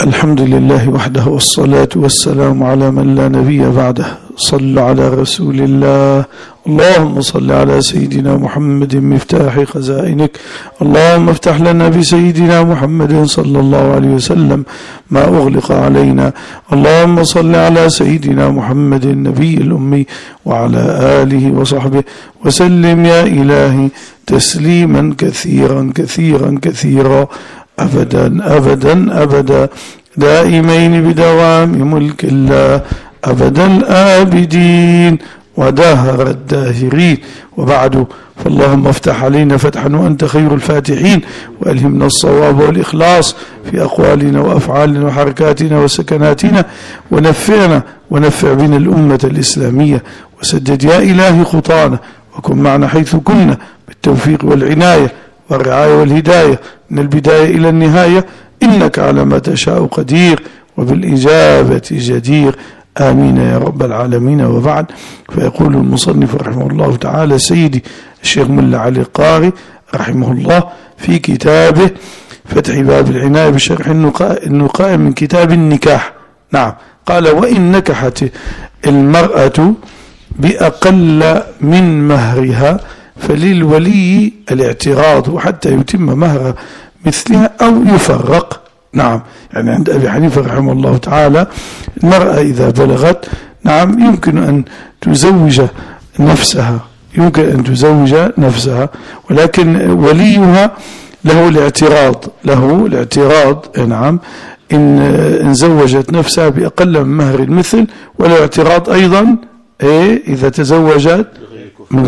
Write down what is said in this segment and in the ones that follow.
الحمد لله وحده والصلاة والسلام على من لا نبي بعده. صلوا على رسول الله. اللهم صل على سيدنا محمد مفتاح خزائنك. اللهم افتح لنا بسيدنا محمد صلى الله عليه وسلم ما أغلق علينا. اللهم صل على سيدنا محمد النبي الأمي وعلى آله وصحبه وسلم يا إلهي تسليما كثيرا كثيرا كثيرا أبدا أبدا أبدا دائمين بدوام ملك الله أبدا الآبدين ودهر الداهرين. وبعد، فاللهم افتح علينا فتحا وأنت خير الفاتحين، وألهمنا الصواب والإخلاص في أقوالنا وأفعالنا وحركاتنا وسكناتنا، ونفعنا ونفع بنا الأمة الإسلامية، وسدد يا إلهي خطانا، وكن معنا حيث كنا بالتوفيق والعناية والرعاية والهداية من البداية إلى النهاية، إنك على ما تشاء قدير وبالإجابة جدير. آمين يا رب العالمين. وبعد، فيقول المصنف رحمه الله تعالى سيدي الشيخ ملا علي القاري رحمه الله في كتابه فتح باب العناية بشرح النقاء من كتاب النكاح. نعم، قال: وإن نكحت المرأة بأقل من مهرها فللولي الاعتراض حتى يتم مهر مثلها أو يفرق. نعم، يعني عند أبي حنيفة رحمه الله تعالى المرأة إذا بلغت، نعم، يمكن أن تزوج نفسها، ولكن وليها له الاعتراض، نعم، إن زوجت نفسها بأقل من مهر المثل، وله اعتراض أيضا إذا تزوجت من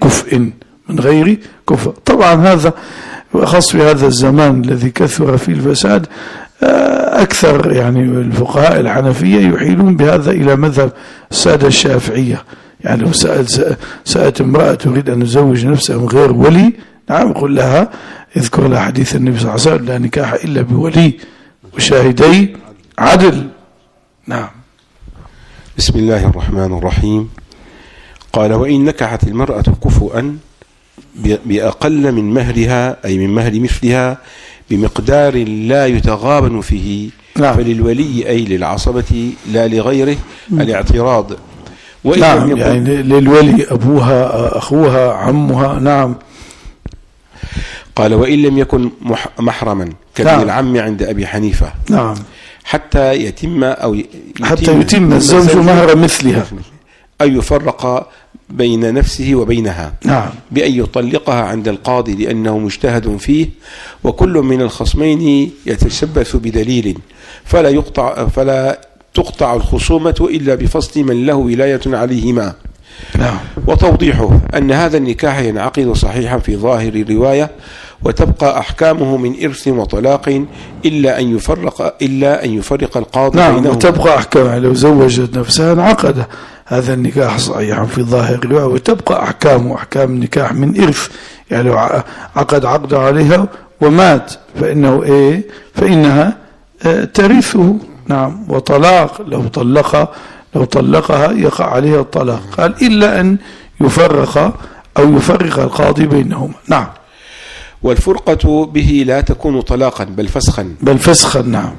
غير كفء. طبعا هذا خاص في هذا الزمان الذي كثر فيه الفساد. أكثر يعني الفقهاء الحنفية يحيلون بهذا إلى مذهب السادة الشافعية. يعني لو سألت امرأة تريد أن تزوج نفسها من غير ولي، نعم، قل لها اذكر لها حديث النبي صلى الله عليه وسلم: لا نكاح إلا بولي وشاهدي عدل. نعم. بسم الله الرحمن الرحيم. قال: وإن نكحت المرأة كفؤا بأقل من مهرها، أي من مهر مثلها، بمقدار لا يتغابن فيه، نعم، فللولي أي للعصبة لا لغيره الاعتراض. نعم، يعني للولي أبوها، أخوها، عمها. نعم. قال: وإن لم يكن محرما كابن نعم العم عند أبي حنيفة، نعم، حتى يتم الزوج مهر مثلها، أن يفرق بين نفسه وبينها، نعم، بأن يطلقها عند القاضي لأنه مجتهد فيه، وكل من الخصمين يتشبث بدليل، فلا تقطع الخصومة إلا بفصل من له ولاية عليهما. نعم. وتوضيحه أن هذا النكاح ينعقد صحيحا في ظاهر الرواية، وتبقى أحكامه من إرث وطلاق إلا أن يفرق القاضي نعم بينهما. وتبقى أحكامها لو زوجت نفسها انعقد هذا النكاح صحيحا في ظاهر الرواية، وتبقى أحكام النكاح من إرث. يعني لو عقد عليها ومات فإنها ترثه. نعم. وطلاق لو طلقها يقع عليها الطلاق. قال إلا أن يفرق القاضي بينهما. نعم. والفرقة به لا تكون طلاقا بل فسخا. نعم.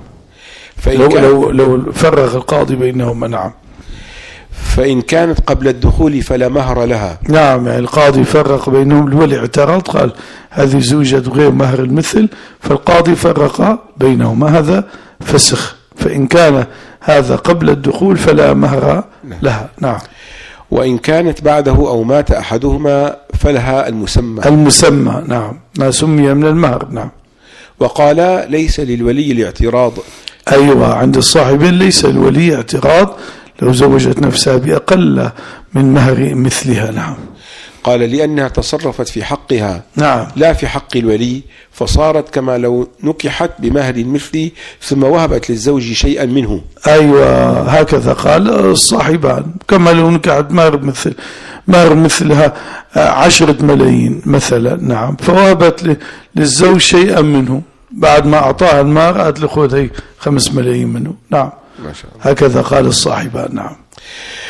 لو فرق القاضي بينهما. نعم. فإن كانت قبل الدخول فلا مهر لها. نعم، يعني القاضي فرق بينهم، الولي اعترض قال هذه زوجة غير مهر المثل، فالقاضي فرق بينهما، هذا فسخ. فإن كان هذا قبل الدخول فلا مهر لها. نعم. وإن كانت بعده أو مات أحدهما فلها المسمى. نعم، ما سمي من المهر. نعم. وقال: ليس للولي الاعتراض. أيوة، عند الصاحبين ليس الولي اعتراض لو زوجت نفسها بأقل من مهر مثلها. نعم. قال: لأنها تصرفت في حقها، نعم، لا في حق الولي، فصارت كما لو نكحت بمهر المثل ثم وهبت للزوج شيئا منه. أيوة، هكذا قال الصاحبان، كما لو نكحت مهر مثلها 10 ملايين مثلا. نعم. فوهبت للزوج شيئا منه، بعد ما أعطاها المهر قالت له خذ هي 5 ملايين منه. نعم. ما شاء الله. هكذا قال الصاحبان. نعم.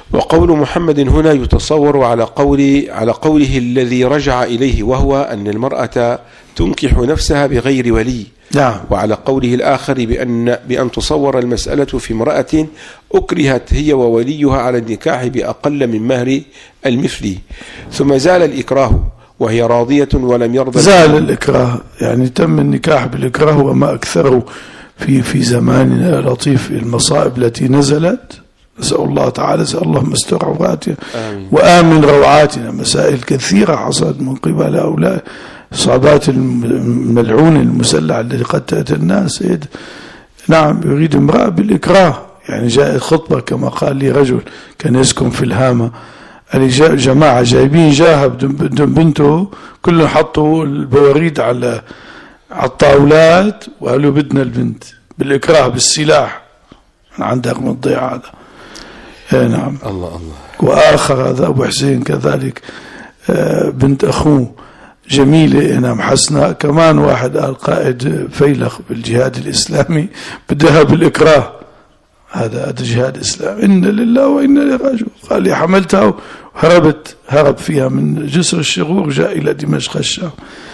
وقول محمد هنا يتصور على قوله الذي رجع إليه، وهو أن المرأة تنكح نفسها بغير ولي. نعم. وعلى قوله الآخر بأن تصور المسألة في امرأة أكرهت هي ووليها على النكاح بأقل من مهر المثلي، ثم زال الإكراه وهي راضية ولم يرضى. زال الإكراه، يعني تم النكاح بالإكراه، وما أكثره في زماننا لطيف المصائب التي نزلت. نسأل الله تعالى، نسأل اللهم استر عوراتنا وآمن روعاتنا. مسائل كثيرة حصلت من قبل هؤلاء صعبات الملعون المسلح الذي قتلت الناس. نعم، يريد امرأة بالإكراه. يعني جاءت خطبة كما قال لي رجل كان يسكن في الهامة، يعني جماعة جايبين جاهة بدون بنته، كلهم حطوا البواريد على الطاولات وقالوا بدنا البنت بالإكراه بالسلاح. عندك من الضيعة هذا. نعم. الله. وآخر هذا أبو حسين كذلك، بنت أخوه جميلة. نعم. حسناء كمان واحد قال قائد فيلق بالجهاد الإسلامي بدها بالإكراه. هذا جهاد إسلام. إن لله وإنا إليه راجعون. قال لي حملتها هرب فيها من جسر الشغور، جاء إلى دمشق الشام.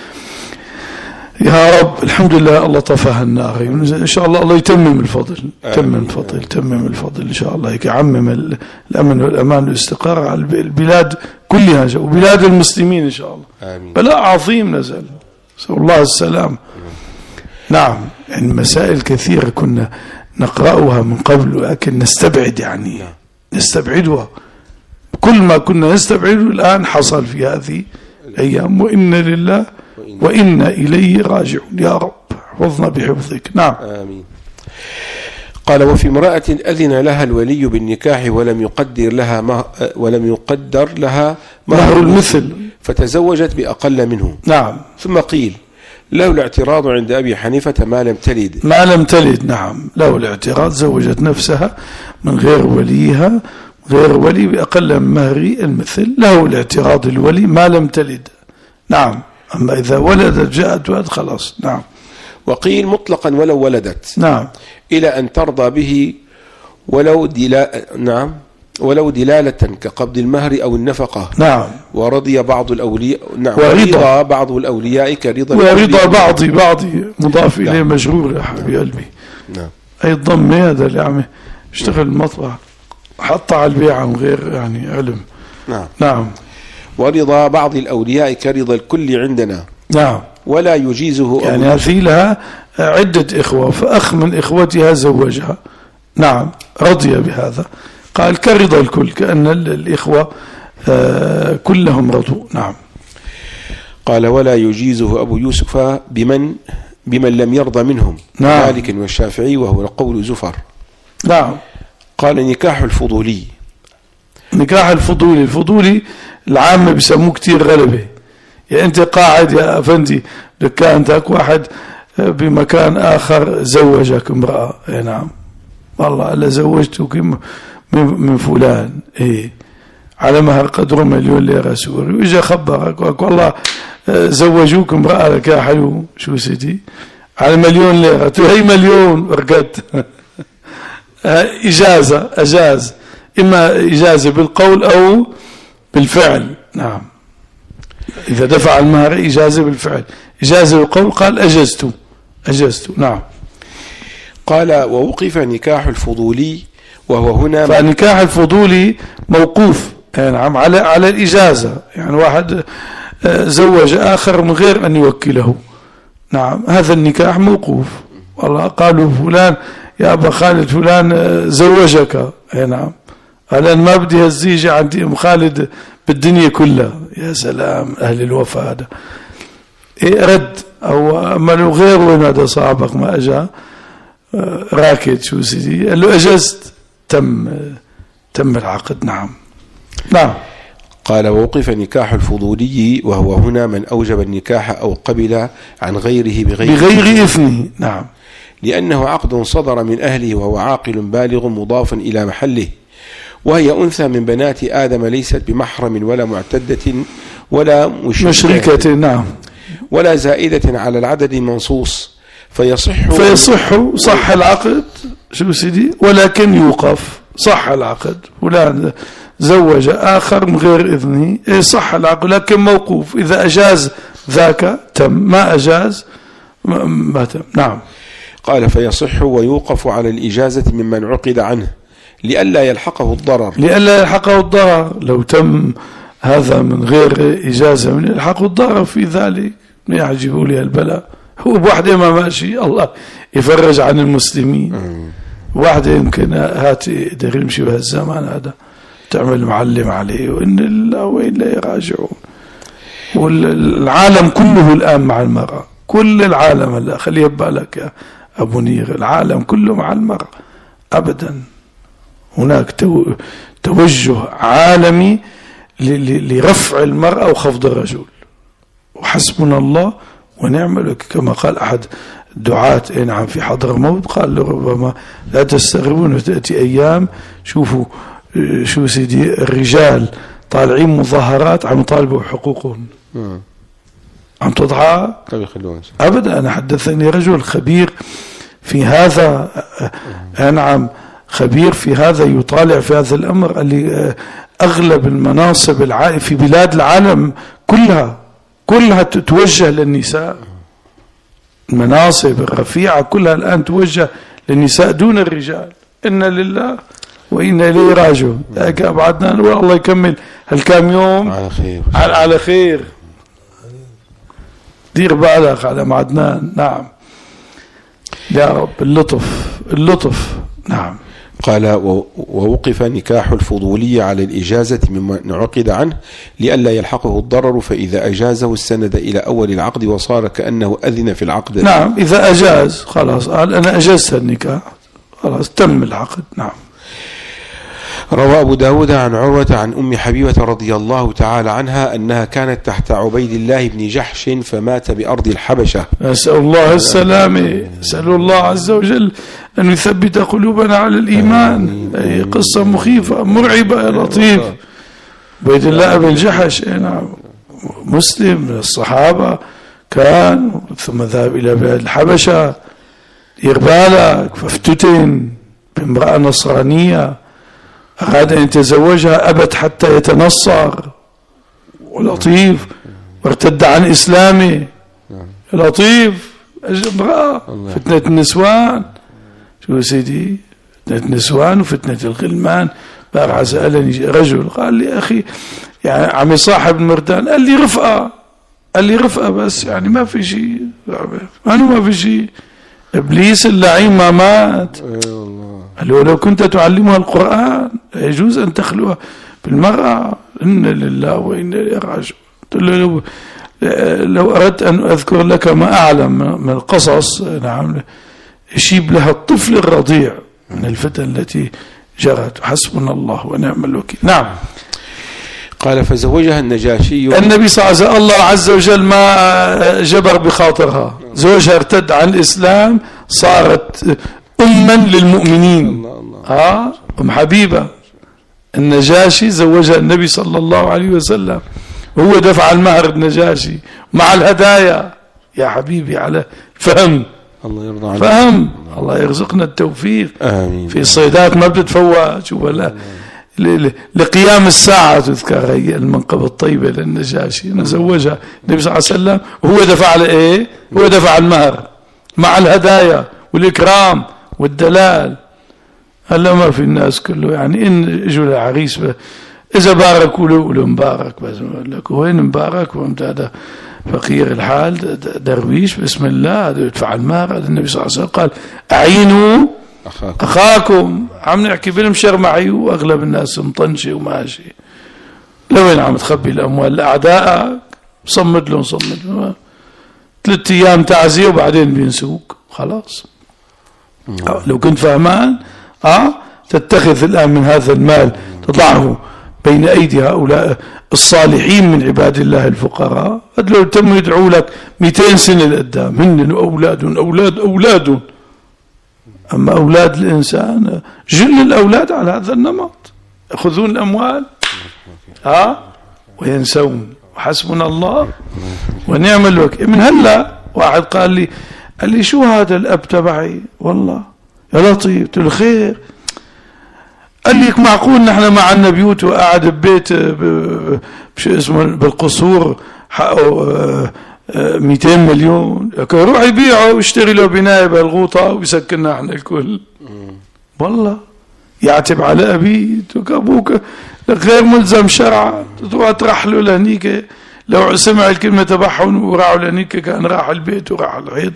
يا رب الحمد لله الله طفاها النار. إن شاء الله يتمم الفضل. تمم الفضل إن شاء الله، يعمم الأمن والأمان والاستقرار على البلاد كلها وبلاد المسلمين إن شاء الله. آمين. بلاء عظيم نزل، نسأل الله السلام. نعم. يعني مسائل كثيرة كنا نقرأها من قبل، لكن نستبعد، يعني نستبعدها. كل ما كنا نستبعده الآن حصل في هذه الأيام. وإن لله وإنا إليه راجعون. يا رب احفظنا بحفظك. نعم. آمين. قال: وفي امرأة أذن لها الولي بالنكاح ولم يقدر لها مهر المثل فتزوجت بأقل منه. نعم. ثم قيل له الاعتراض عند أبي حنيفة ما لم تلد. نعم، له الاعتراض، زوجت نفسها من غير وليها، غير ولي بأقل من مهر المثل. له الاعتراض الولي ما لم تلد. نعم. أما إذا ولدت جاءت ولد خلاص. نعم. وقيل مطلقا ولو ولدت. نعم. إلى أن ترضى به ولو دلالة كقبض المهر أو النفقة. نعم. ورضي بعض الأولياء. نعم. ورضا بعض الأولياء كرضا. ورضا بعضي مضاف إليه مجرور يا حبيبي قلبي. نعم. أي الضم هذا اللي عم اشتغل المطبخ حط على البيعة من غير يعني علم. نعم. ورضا بعض الأولياء كرضا الكل عندنا. نعم. ولا يجيزه. يعني هذه لها عدة إخوة، فأخ من إخوتها زوجها. نعم. رضي بهذا، قال كرضا الكل، كأن الإخوة كلهم رضوا. نعم. قال: ولا يجيزه أبو يوسف بمن لم يرضى منهم. نعم. مالك والشافعي، وهو قول زفر. نعم. قال: نكاح الفضولي. الفضولي العامة بيسموه كتير غلبة. يعني أنت قاعد يا أفندي دكانتك، واحد بمكان آخر زوجك امرأة. نعم. والله ألا زوجتك من فلان على مهر قدره 1,000,000 ليرة سوري، وإجا خبرك والله زوجوك امرأة لك يا حلو، شو سيدي على 1,000,000 ليرة، هي 1,000,000 رقدت. أجاز، إما إجازة بالقول أو بالفعل. نعم. إذا دفع المهر إجازة بالفعل، إجازة بالقول قال أجزت. نعم. قال: ووقف نكاح الفضولي، وهو هنا فنكاح الفضولي موقوف. نعم. على الإجازة، يعني واحد زوج آخر من غير أن يوكله. نعم. هذا النكاح موقوف. والله قالوا فلان يا أبا خالد فلان زوجك. نعم. قال أنا ما بدي هالزيجة عندي أم خالد بالدنيا كلها. يا سلام، أهل الوفاء هذا. رد. أو أما لو غير وين هذا صاحبك ما أجا راكد شو سيدي، قال له أجزت، تم العقد. نعم. قال: ووقف نكاح الفضولي، وهو هنا من أوجب النكاح أو قبل عن غيره بغير إثنه. نعم. لأنه عقد صدر من أهله، وهو عاقل بالغ مضاف إلى محله، وهي أنثى من بنات آدم، ليست بمحرم ولا معتدة ولا مشركة. نعم. ولا زائدة على العدد المنصوص، صح العقد شو سيدي، ولكن يوقف. صح العقد، فلان زوج آخر من غير إذنه صح العقد لكن موقوف، إذا أجاز ذاك تم، ما أجاز ما تم. نعم. قال فيصح ويوقف على الإجازة ممن عقد عنه لئلا يلحقه الضرر. لئلا يلحقه الضرر، لو تم هذا من غير إجازة من يلحقه الضرر في ذلك، ما يعجبوا لي البلاء. هو بواحدة ما ماشي الله يفرج عن المسلمين. واحدة يمكن هاتي يقدر يمشي بهالزمان هذا تعمل معلم عليه، وإن الله وإلا يراجعون. والعالم كله الآن مع المرأة، كل العالم هلا خليه ببالك يا أبو نير، العالم كله مع المرأة أبدا. هناك توجه عالمي لرفع المرأة وخفض الرجل، وحسبنا الله ونعم الوكيل. كما قال أحد الدعاة نعم في حضرموت، قال له ربما لا تستغربون وتأتي أيام شوفوا شو سيدي الرجال طالعين مظاهرات عم يطالبوا حقوقهم، عم تضحى أبدا. أنا حدثني رجل خبير في هذا، نعم خبير في هذا، يطالع في هذا الأمر، اللي أغلب المناصب في بلاد العالم كلها توجه للنساء. المناصب الرفيعة كلها الآن توجه للنساء دون الرجال. إن لله وإنا إليه راجعون. أبو عدنان والله يكمل هالكام يوم على خير. دير بالك على معدنان. نعم يا رب، اللطف. نعم. قال ووقف نكاح الفضولية على الإجازة ممن عقد عنه لئلا يلحقه الضرر، فإذا أجازه استند إلى أول العقد وصار كأنه أذن في العقد. نعم إذا أجاز خلاص، قال أنا أجزت النكاح خلاص تم العقد. نعم. روى أبو داود عن عروة عن أم حبيبة رضي الله تعالى عنها أنها كانت تحت عبيد الله بن جحش فمات بأرض الحبشة. أسأل الله السلامة، أسأل الله عز وجل أن يثبت قلوبنا على الإيمان. أي قصة مخيفة مرعبة يا لطيف. عبيد الله بن جحش نعم مسلم من الصحابة كان، ثم ذهب إلى بلاد الحبشة يربالك، فافتتن بامرأة نصرانية، أراد أن يتزوجها أبت حتى يتنصر، ولطيف وارتد عن إسلامه. لطيف امرأة فتنة النسوان، شو سيدي فتنة النسوان وفتنة الغلمان. بارع سألني رجل قال لي أخي يعني عمي صاحب المردان، قال لي رفقة بس يعني ما في شيء، ما في شيء. إبليس اللعين ما مات. قال له لو كنت تعلمها القرآن يجوز أن تخلوها بالمرأة. إن لله وإنا إليه راجعون. قلت له لو أردت أن أذكر لك ما أعلم من القصص نعم يشيب لها الطفل الرضيع من الفتن التي جرت، حسبنا الله ونعم الوكيل. نعم. قال فزوجها النجاشي النبي صلى الله عليه وسلم، الله عز وجل ما جبر بخاطرها، زوجها ارتد عن الإسلام صارت أما للمؤمنين. أم حبيبة النجاشي زوجها النبي صلى الله عليه وسلم، وهو دفع المهر النجاشي مع الهدايا. يا حبيبي على فهم، الله يرضى عليك، فهم الله يرزقنا التوفيق. آمين. في صيدات ما بتتفوت ولا لقيام الساعة تذكر هي المنقبة الطيبة للنجاشي، نزوجها النبي صلى الله عليه وسلم وهو دفع لإيه؟ هو دفع المهر مع الهدايا والإكرام والدلال. هلا ما في الناس كله يعني إن اجوا لعريس إذا باركوا له مبارك، بس لك وين مبارك وانت هذا فقير الحال درويش بسم الله يدفع المهر. النبي صلى الله عليه وسلم قال أعينوا أخاكم. عم نحكي بالمشر معي وأغلب الناس مطنشة وماشي، لوين عم تخبي الأموال لأعدائك؟ صمد لهم 3 أيام تعزية وبعدين بينسوك خلاص. لو كنت فهمان تتخذ الآن من هذا المال تضعه بين أيدي هؤلاء الصالحين من عباد الله الفقراء، لو تم يدعو لك 200 سنة لقدام، هن أولاد. أما أولاد الإنسان جل الأولاد على هذا النمط، يأخذون الأموال وينسون. حسبنا الله ونعم الوكيل. من هلا واحد قال لي شو هذا الأب تبعي؟ والله يا لطيف. قلت له خير، قال لك معقول نحن ما عندنا بيوت وقاعد ببيت بشو اسمه بالقصور حقه 200 مليون، روح يبيعه ويشتري له بناية بالغوطة ويسكننا احنا الكل. والله يعتب على أبيك أبوك غير ملزم شرعا، تروح ترحله لهنيك، لو سمع الكلمة تبعهم وراحوا لهنيك كان راح البيت وراح الحيط.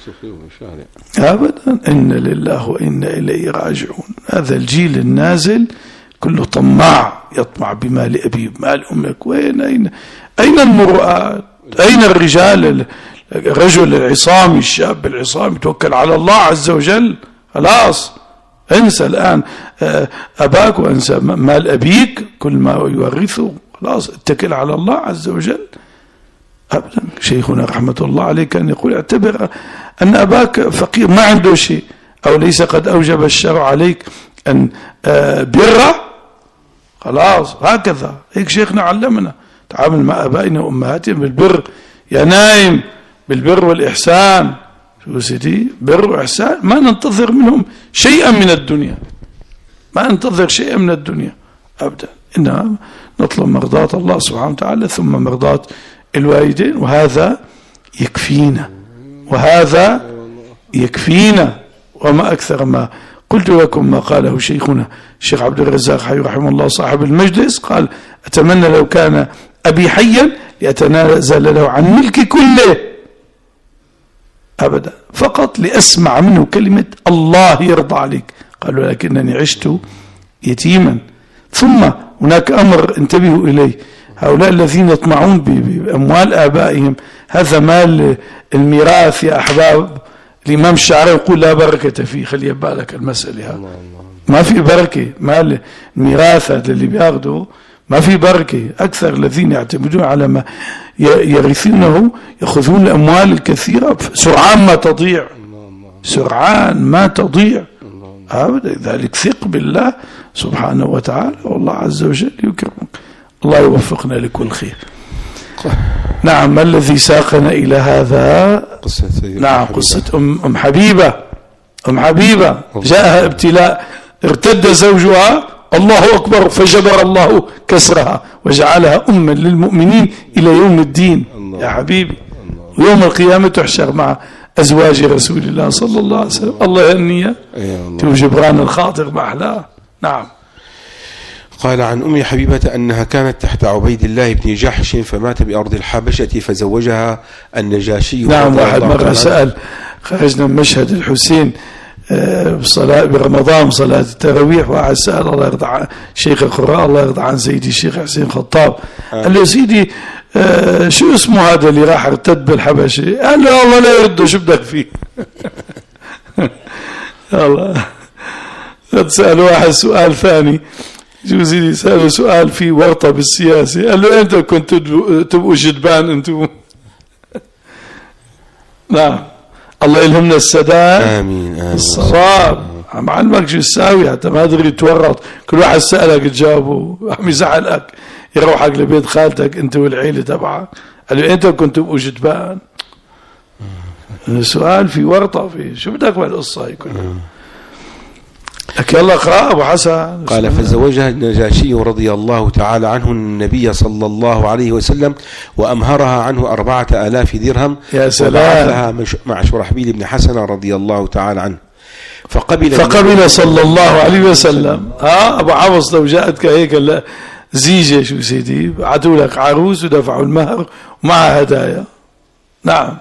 أبدا، إن لله وإنا إليه راجعون. هذا الجيل النازل كله طماع، يطمع بمال أبيه بمال أمك. وين أين المرؤات؟ أين الرجال؟ الرجل العصامي الشاب العصامي توكل على الله عز وجل. خلاص انسى الآن أباك وانسى مال أبيك، كل ما يورثه خلاص اتكل على الله عز وجل. أبدا. شيخنا رحمة الله عليه كان يقول اعتبر أن أباك فقير ما عنده شيء، أو ليس قد أوجب الشرع عليك أن بره. خلاص هكذا هيك شيخنا علمنا تعامل مع أبائنا وأمهاتنا بالبر. يا نايم بالبر والإحسان، شو سيدي بر وإحسان، ما ننتظر منهم شيئا من الدنيا، ما ننتظر شيئا من الدنيا أبدا، إنما نطلب مرضاة الله سبحانه وتعالى ثم مرضاة الوالدين، وهذا يكفينا، وهذا يكفينا. وما أكثر ما قلت لكم ما قاله شيخنا الشيخ عبد الرزاق حي رحمه الله صاحب المجلس، قال أتمنى لو كان أبي حيا لأتنازل له عن ملكي كله أبدا، فقط لأسمع منه كلمة الله يرضى عليك. قالوا لكنني عشت يتيما. ثم هناك أمر انتبهوا إليه، هؤلاء الذين يطمعون بأموال آبائهم، هذا مال الميراث يا أحباب. الإمام الشاعري يقول لا بركة فيه، خلي بالك المسألة هذا، ما في بركة. مال الميراث هذا اللي بياخده ما في بركة. أكثر الذين يعتمدون على ما يرثونه يأخذون الأموال الكثيرة سرعان ما تضيع، سرعان ما تضيع أبدا. ذلك ثق بالله سبحانه وتعالى، والله عز وجل يكرمك. الله يوفقنا لكل خير. نعم، ما الذي ساقنا إلى هذا؟ نعم، قصة أم حبيبة. أم حبيبة جاءها ابتلاء، ارتد زوجها، الله أكبر، فجبر الله كسرها وجعلها أما للمؤمنين إلى يوم الدين. يا حبيبي، ويوم القيامة تحشر مع أزواج رسول الله صلى الله عليه وسلم. الله يهنيها جبران الخاطر ما أحلاه. نعم. قال عن أم حبيبة أنها كانت تحت عبيد الله بن جحش فمات بأرض الحبشة فزوجها النجاشي. نعم، واحد مرة سأل، خرجنا من مشهد الحسين بصلاة برمضان صلاة التراويح، واحد سأل الله يرضى عن شيخ القراء الله يرضى عن سيدي الشيخ حسين خطاب، قال له سيدي شو اسمه هذا اللي راح ارتد بالحبشة؟ قال له الله لا يرده، شو بدك فيه؟ الله. سأل واحد سؤال ثاني، شو سيدي سأله سؤال فيه ورطة بالسياسة، قال له أنت كنت تبقوا جدبان أنتم. نعم، الله يلهمنا السداد. آمين. الصواب. عم علمك شو تساوي حتى ما تقدر تورط. كل واحد سألك تجاوبه، عم يزعلك، يروحك لبيت خالتك أنت والعيلة تبعك، قال له أنت كنت تبقوا جدبان. السؤال في ورطة، في شو بدك بالقصة هي كلها؟ لك يلا اقرأ أبو حسن. قال فزوجها النجاشي رضي الله تعالى عنه النبي صلى الله عليه وسلم وأمهرها عنه 4000 درهم. يا سلام. مع شرحبيل بن حسن رضي الله تعالى عنه. فقبل صلى الله عليه وسلم. أبو حفص لو جاءتك هيك زيجة شو سيدي، عطوا لك عروس ودفعوا المهر ومع هدايا. نعم.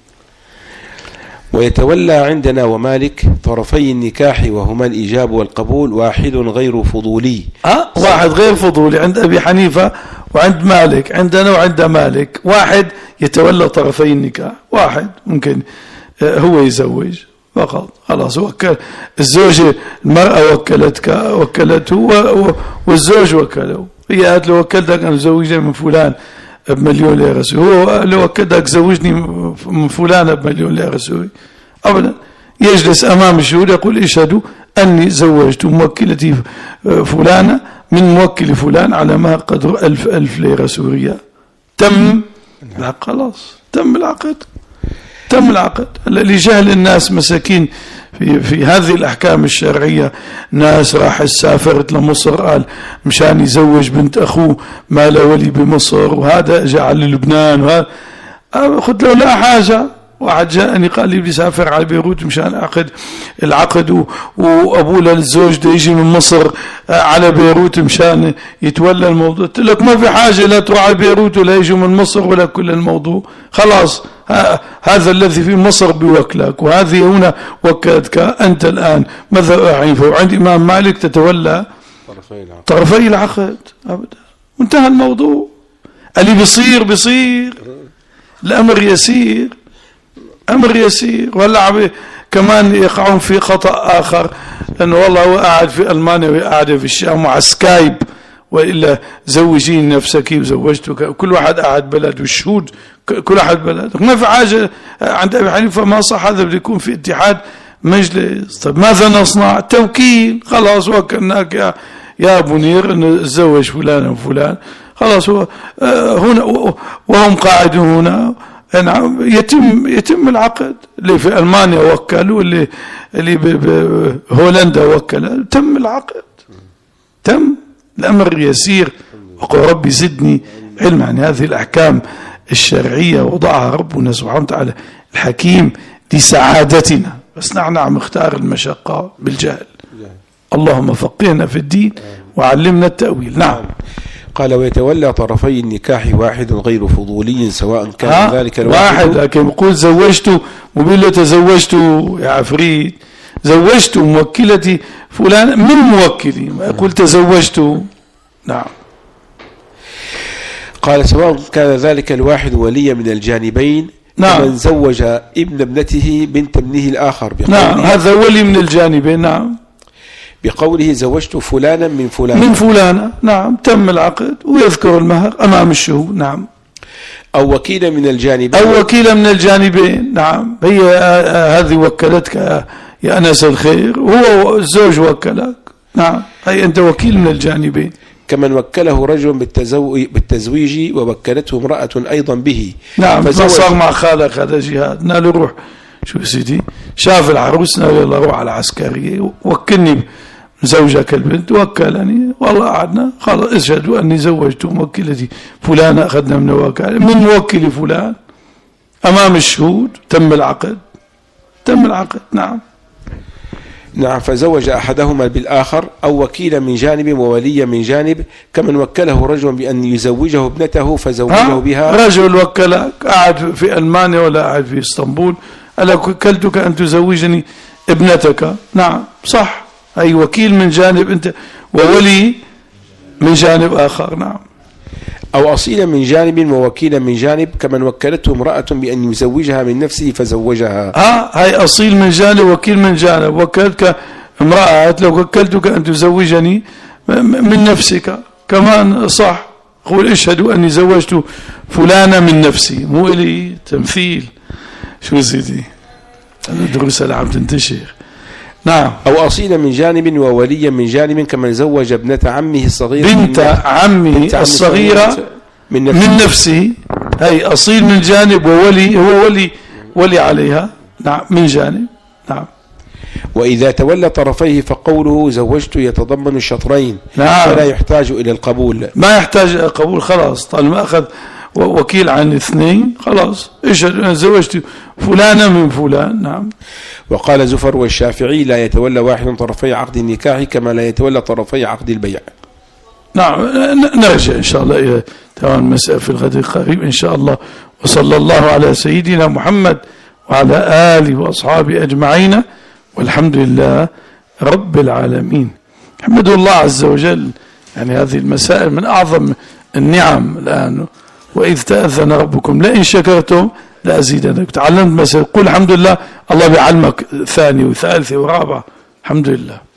ويتولى عندنا ومالك طرفي النكاح وهما الإيجاب والقبول، واحد غير فضولي. واحد غير فضولي عند أبي حنيفة وعند مالك، عندنا وعند مالك واحد يتولى طرفي النكاح، واحد ممكن هو يزوج فقط. خلاص وكل الزوجة، المرأة وكلته والزوج وكله. هي قالت له وكلتك أن زوجني من فلان بمليون ليرة سوري، هو لو وكدك زوجني من فلانة بمليون ليرة سوري. أبدا، يجلس أمام الشهود يقول اشهدوا أني زوجت موكلتي فلانة من موكل فلان على ما قدر 1000 ليرة سورية. تم العقد، خلاص تم العقد، تم العقد. لجهل الناس مساكين في هذه الأحكام الشرعية ناس راح سافرت لمصر قال مشان يزوج بنت أخوه ما له ولي بمصر، وهذا جعل للبنان، وهذا قلت له لا حاجة. واحد جاءني قال لي بدي اسافر على بيروت مشان اعقد العقد، وابوه للزوج بده يجي من مصر على بيروت مشان يتولى الموضوع. قلت لك ما في حاجه لا تروح على بيروت ولا يجوا من مصر ولا كل الموضوع خلاص، هذا الذي في مصر بيوكلك، وهذه هنا وكلتك انت الان مذهب حنيفه وعند امام مالك تتولى طرفي العقد ابدا، وانتهى الموضوع. اللي بيصير الامر يسير، أمر يسير. وهلا كمان يقعون في خطأ آخر، أنه والله هو قاعد في ألمانيا وقاعد في الشام مع سكايب، وإلا زوجين نفسك وزوجتك، كل واحد قاعد بلد والشهود كل واحد بلد. ما في حاجة عند أبي حنيفة ما صح، هذا بده يكون في اتحاد مجلس. طيب ماذا نصنع؟ توكيل، خلاص وكلناك يا أبو نير أنه تزوج فلان وفلان، خلاص هو هنا وهم قاعدون هنا، نعم يتم العقد. اللي في ألمانيا وكل، واللي بهولندا وكل، تم العقد، تم الأمر يسير. وقل ربي زدني علما. عن هذه الأحكام الشرعية وضعها ربنا سبحانه وتعالى الحكيم لسعادتنا، بس نحن عم نختار المشقة بالجهل. اللهم فقهنا في الدين وعلمنا التأويل. نعم. قال ويتولى طرفي النكاح واحد غير فضولي سواء كان ذلك واحد، لكن يقول زوجته وبيقول له تزوجته يا عفريت، زوجته موكلتي فلان من موكلي، ما يقول تزوجته. نعم. قال سواء كان ذلك الواحد وليا من الجانبين. نعم. من زوج ابن ابنته بنت ابنه الآخر. نعم هذا ولي من الجانبين. نعم بقوله زوجت فلانا من فلان من فلانة. نعم تم العقد ويذكر المهر أمام الشهود. نعم. أو وكيل من الجانبين. أو وكيل من الجانبين. نعم هي هذه وكلتك يا أنس الخير، وهو الزوج وكلك. نعم هي أنت وكيل من الجانبين. كمن وكله رجل بالتزويج ووكلته امرأة أيضا به. نعم ما صار مع خالك هذا جهاد، نالوا روح شو سيدي شاف العروس نالوا يلا روح على العسكرية وكلني زوجك البنت، وكلني والله قعدنا خلاص اشهدوا أني زوجت موكلتي فلان، أخذنا من وكالة من موكل فلان أمام الشهود، تم العقد. تم العقد. نعم. نعم. فزوج أحدهما بالآخر أو وكيلا من جانب ووليا من جانب، كمن وكله رجل بأن يزوجه ابنته فزوجه بها. رجل وكلك قاعد في ألمانيا ولا قاعد في اسطنبول، ألا وكلتك أن تزوجني ابنتك. نعم صح، أي وكيل من جانب أنت وولي من جانب آخر. نعم. أو أصيلا من جانب ووكيلا من جانب، كمن وكلته امرأة بأن يزوجها من نفسه فزوجها. هاي أصيل من جانب وكيل من جانب. وكلتك امرأة لو وكلتك أن تزوجني من نفسك كمان صح، قول اشهدوا أني زوجت فلانة من نفسي، مو إلي تمثيل. شو سيدي الدروس اللي عم تنتشر. نعم. أو أصيلا من جانب ووليا من جانب، كمن زوج ابنة عمه الصغيرة بنت عمه الصغيرة من نفسه. هي أصيل من جانب وولي، هو ولي عليها. نعم من جانب. نعم. وإذا تولى طرفيه فقوله زوجت يتضمن الشطرين. نعم. فلا يحتاج إلى القبول، ما يحتاج إلى القبول خلاص، طالما أخذ وكيل عن اثنين خلاص اشهد زوجت فلانة من فلان. نعم. وقال زفر والشافعي لا يتولى واحد طرفي عقد النكاح كما لا يتولى طرفي عقد البيع. نعم نرجع إن شاء الله إلى تمام المسألة في الغد القريب إن شاء الله. وصلى الله على سيدنا محمد وعلى آله وأصحابه أجمعين، والحمد لله رب العالمين. حمد الله عز وجل. يعني هذه المسائل من أعظم النعم الآن. وإذ تأذن ربكم لئن شكرتم لأزيدنكم. تعلمت مسألة قل الحمد لله، الله بيعلمك ثاني وثالث ورابع. الحمد لله.